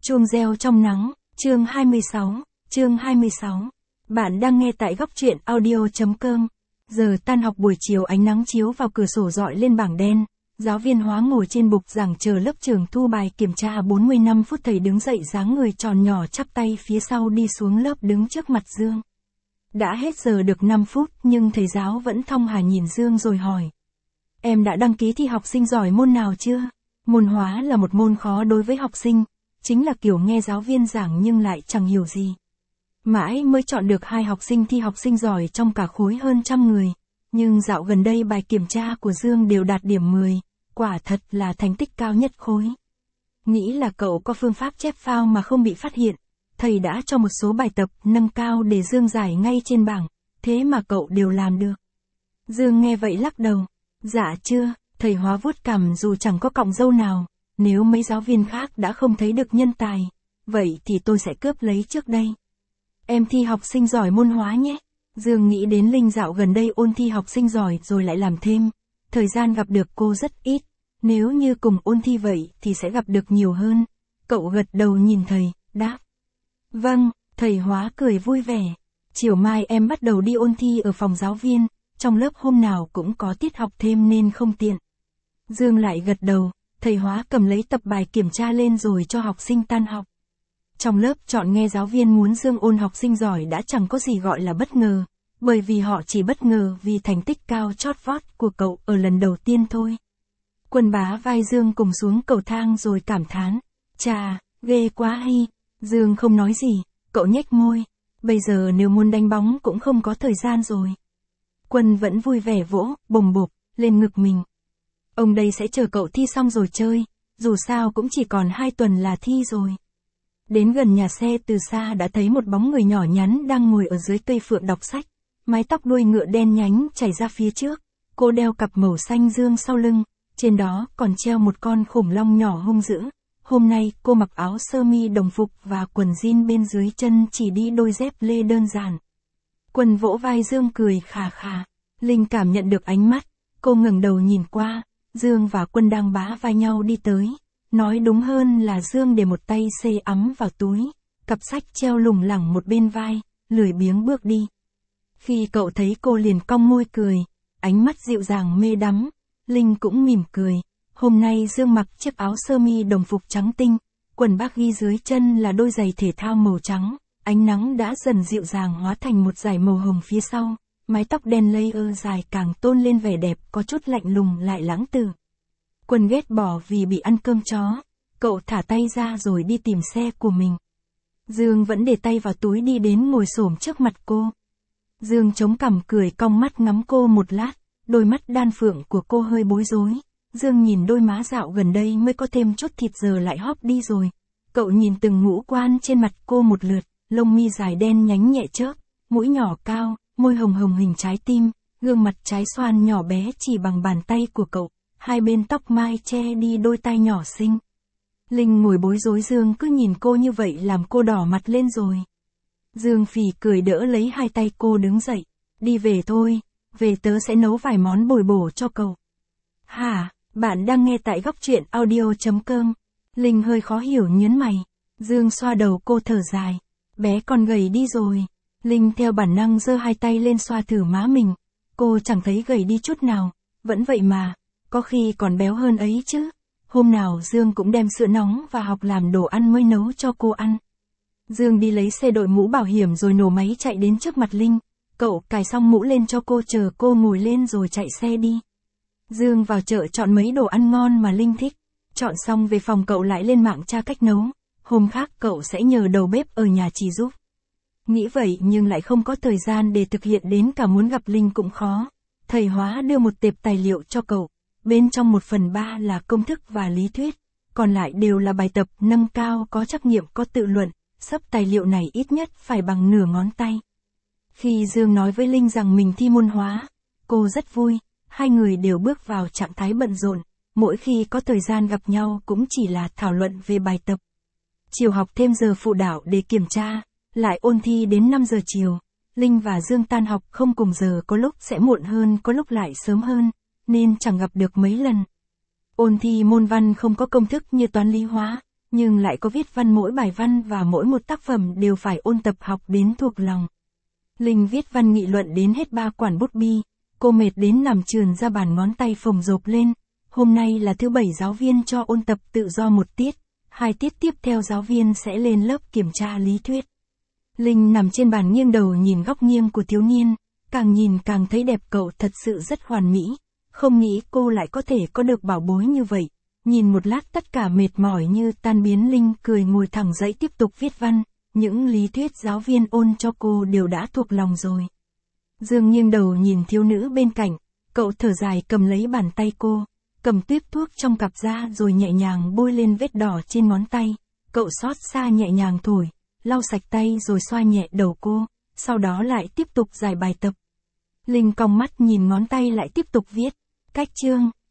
Chuông reo trong nắng, chương 26. Bạn đang nghe tại góc truyện audio.com. Giờ tan học buổi chiều, ánh nắng chiếu vào cửa sổ rọi lên bảng đen. Giáo viên hóa ngồi trên bục giảng chờ lớp trưởng thu bài kiểm tra 45 phút. Thầy đứng dậy, dáng người tròn nhỏ chắp tay phía sau đi xuống lớp đứng trước mặt Dương. Đã hết giờ được 5 phút nhưng thầy giáo vẫn thong thả nhìn Dương rồi hỏi. Em đã đăng ký thi học sinh giỏi môn nào chưa? Môn hóa là một môn khó đối với học sinh. Chính là kiểu nghe giáo viên giảng nhưng lại chẳng hiểu gì. Mãi mới chọn được 2 học sinh thi học sinh giỏi trong cả khối hơn 100 người. Nhưng dạo gần đây bài kiểm tra của Dương đều đạt điểm 10, quả thật là thành tích cao nhất khối. Nghĩ là cậu có phương pháp chép phao mà không bị phát hiện. Thầy đã cho một số bài tập nâng cao để Dương giải ngay trên bảng, thế mà cậu đều làm được. Dương nghe vậy lắc đầu. Dạ chưa, thầy hóa vuốt cằm dù chẳng có cọng râu nào. Nếu mấy giáo viên khác đã không thấy được nhân tài, vậy thì tôi sẽ cướp lấy trước đây. Em thi học sinh giỏi môn hóa nhé. Dương nghĩ đến Linh dạo gần đây ôn thi học sinh giỏi rồi lại làm thêm. Thời gian gặp được cô rất ít. Nếu như cùng ôn thi vậy thì sẽ gặp được nhiều hơn. Cậu gật đầu nhìn thầy, đáp. Vâng, thầy hóa cười vui vẻ. Chiều mai em bắt đầu đi ôn thi ở phòng giáo viên. Trong lớp hôm nào cũng có tiết học thêm nên không tiện. Dương lại gật đầu. Thầy hóa cầm lấy tập bài kiểm tra lên rồi cho học sinh tan học. Trong lớp chọn nghe giáo viên muốn Dương ôn học sinh giỏi đã chẳng có gì gọi là bất ngờ, bởi vì họ chỉ bất ngờ vì thành tích cao chót vót của cậu ở lần đầu tiên thôi. Quân bá vai Dương cùng xuống cầu thang rồi cảm thán, chà, ghê quá hi. Dương không nói gì, cậu nhếch môi, bây giờ nếu muốn đánh bóng cũng không có thời gian rồi. Quân vẫn vui vẻ vỗ, bồm bộp, lên ngực mình. Ông đây sẽ chờ cậu thi xong rồi chơi, dù sao cũng chỉ còn 2 tuần là thi rồi. Đến gần nhà xe từ xa đã thấy một bóng người nhỏ nhắn đang ngồi ở dưới cây phượng đọc sách, mái tóc đuôi ngựa đen nhánh chảy ra phía trước, cô đeo cặp màu xanh dương sau lưng, trên đó còn treo một con khủng long nhỏ hung dữ. Hôm nay cô mặc áo sơ mi đồng phục và quần jean bên dưới chân chỉ đi đôi dép lê đơn giản. Quân vỗ vai Dương cười khà khà, Linh cảm nhận được ánh mắt, cô ngẩng đầu nhìn qua. Dương và Quân đang bá vai nhau đi tới. Nói đúng hơn là Dương để một tay xê ấm vào túi, cặp sách treo lủng lẳng một bên vai, lười biếng bước đi. Khi cậu thấy cô liền cong môi cười, ánh mắt dịu dàng mê đắm. Linh cũng mỉm cười. Hôm nay Dương mặc chiếc áo sơ mi đồng phục trắng tinh, quần baggy dưới chân là đôi giày thể thao màu trắng. Ánh nắng đã dần dịu dàng hóa thành một dải màu hồng phía sau. Mái tóc đen layer dài càng tôn lên vẻ đẹp có chút lạnh lùng lại lãng tử. Quân ghét bỏ vì bị ăn cơm chó. Cậu thả tay ra rồi đi tìm xe của mình. Dương vẫn để tay vào túi đi đến ngồi xổm trước mặt cô. Dương chống cằm cười cong mắt ngắm cô một lát. Đôi mắt đan phượng của cô hơi bối rối. Dương nhìn đôi má dạo gần đây mới có thêm chút thịt giờ lại hóp đi rồi. Cậu nhìn từng ngũ quan trên mặt cô một lượt. Lông mi dài đen nhánh nhẹ chớp, mũi nhỏ cao, môi hồng hồng hình trái tim, gương mặt trái xoan nhỏ bé chỉ bằng bàn tay của cậu, 2 bên tóc mai che đi đôi tai nhỏ xinh. Linh ngồi bối rối, Dương cứ nhìn cô như vậy làm cô đỏ mặt lên rồi. Dương phì cười đỡ lấy 2 tay cô đứng dậy, đi về thôi, về tớ sẽ nấu vài món bồi bổ cho cậu. Hả, bạn đang nghe tại góc truyện audio.com. Linh hơi khó hiểu nhớn mày. Dương xoa đầu cô thở dài, bé con gầy đi rồi. Linh theo bản năng giơ 2 tay lên xoa thử má mình. Cô chẳng thấy gầy đi chút nào, vẫn vậy mà, có khi còn béo hơn ấy chứ. Hôm nào Dương cũng đem sữa nóng và học làm đồ ăn mới nấu cho cô ăn. Dương đi lấy xe, đội mũ bảo hiểm rồi nổ máy chạy đến trước mặt Linh. Cậu cài xong mũ lên cho cô, chờ cô ngồi lên rồi chạy xe đi. Dương vào chợ chọn mấy đồ ăn ngon mà Linh thích. Chọn xong về phòng cậu lại lên mạng tra cách nấu. Hôm khác cậu sẽ nhờ đầu bếp ở nhà chỉ giúp. Nghĩ vậy nhưng lại không có thời gian để thực hiện, đến cả muốn gặp Linh cũng khó. Thầy hóa đưa một tệp tài liệu cho cậu. Bên trong 1/3 là công thức và lý thuyết. Còn lại đều là bài tập nâng cao có trắc nghiệm có tự luận. Xấp tài liệu này ít nhất phải bằng nửa ngón tay. Khi Dương nói với Linh rằng mình thi môn hóa, cô rất vui. 2 người đều bước vào trạng thái bận rộn. Mỗi khi có thời gian gặp nhau cũng chỉ là thảo luận về bài tập. Chiều học thêm giờ phụ đạo để kiểm tra. Lại ôn thi đến 5 giờ chiều. Linh và Dương tan học không cùng giờ, có lúc sẽ muộn hơn, có lúc lại sớm hơn, nên chẳng gặp được mấy lần. Ôn thi môn văn không có công thức như toán lý hóa, nhưng lại có viết văn mỗi bài văn và mỗi một tác phẩm đều phải ôn tập học đến thuộc lòng. Linh viết văn nghị luận đến hết 3 quản bút bi, cô mệt đến nằm trườn ra bàn ngón tay phồng rộp lên. Hôm nay là thứ 7 giáo viên cho ôn tập tự do 1 tiết, 2 tiết tiếp theo giáo viên sẽ lên lớp kiểm tra lý thuyết. Linh nằm trên bàn nghiêng đầu nhìn góc nghiêng của thiếu niên, càng nhìn càng thấy đẹp, cậu thật sự rất hoàn mỹ, không nghĩ cô lại có thể có được bảo bối như vậy. Nhìn một lát tất cả mệt mỏi như tan biến, Linh cười ngồi thẳng dậy tiếp tục viết văn, những lý thuyết giáo viên ôn cho cô đều đã thuộc lòng rồi. Dương nghiêng đầu nhìn thiếu nữ bên cạnh, cậu thở dài cầm lấy bàn tay cô, cầm tuýp thuốc trong cặp ra rồi nhẹ nhàng bôi lên vết đỏ trên ngón tay, cậu xót xa nhẹ nhàng thổi, lau sạch tay rồi xoa nhẹ đầu cô, sau đó lại tiếp tục giải bài tập. Linh cong mắt nhìn ngón tay lại tiếp tục viết, cách chương.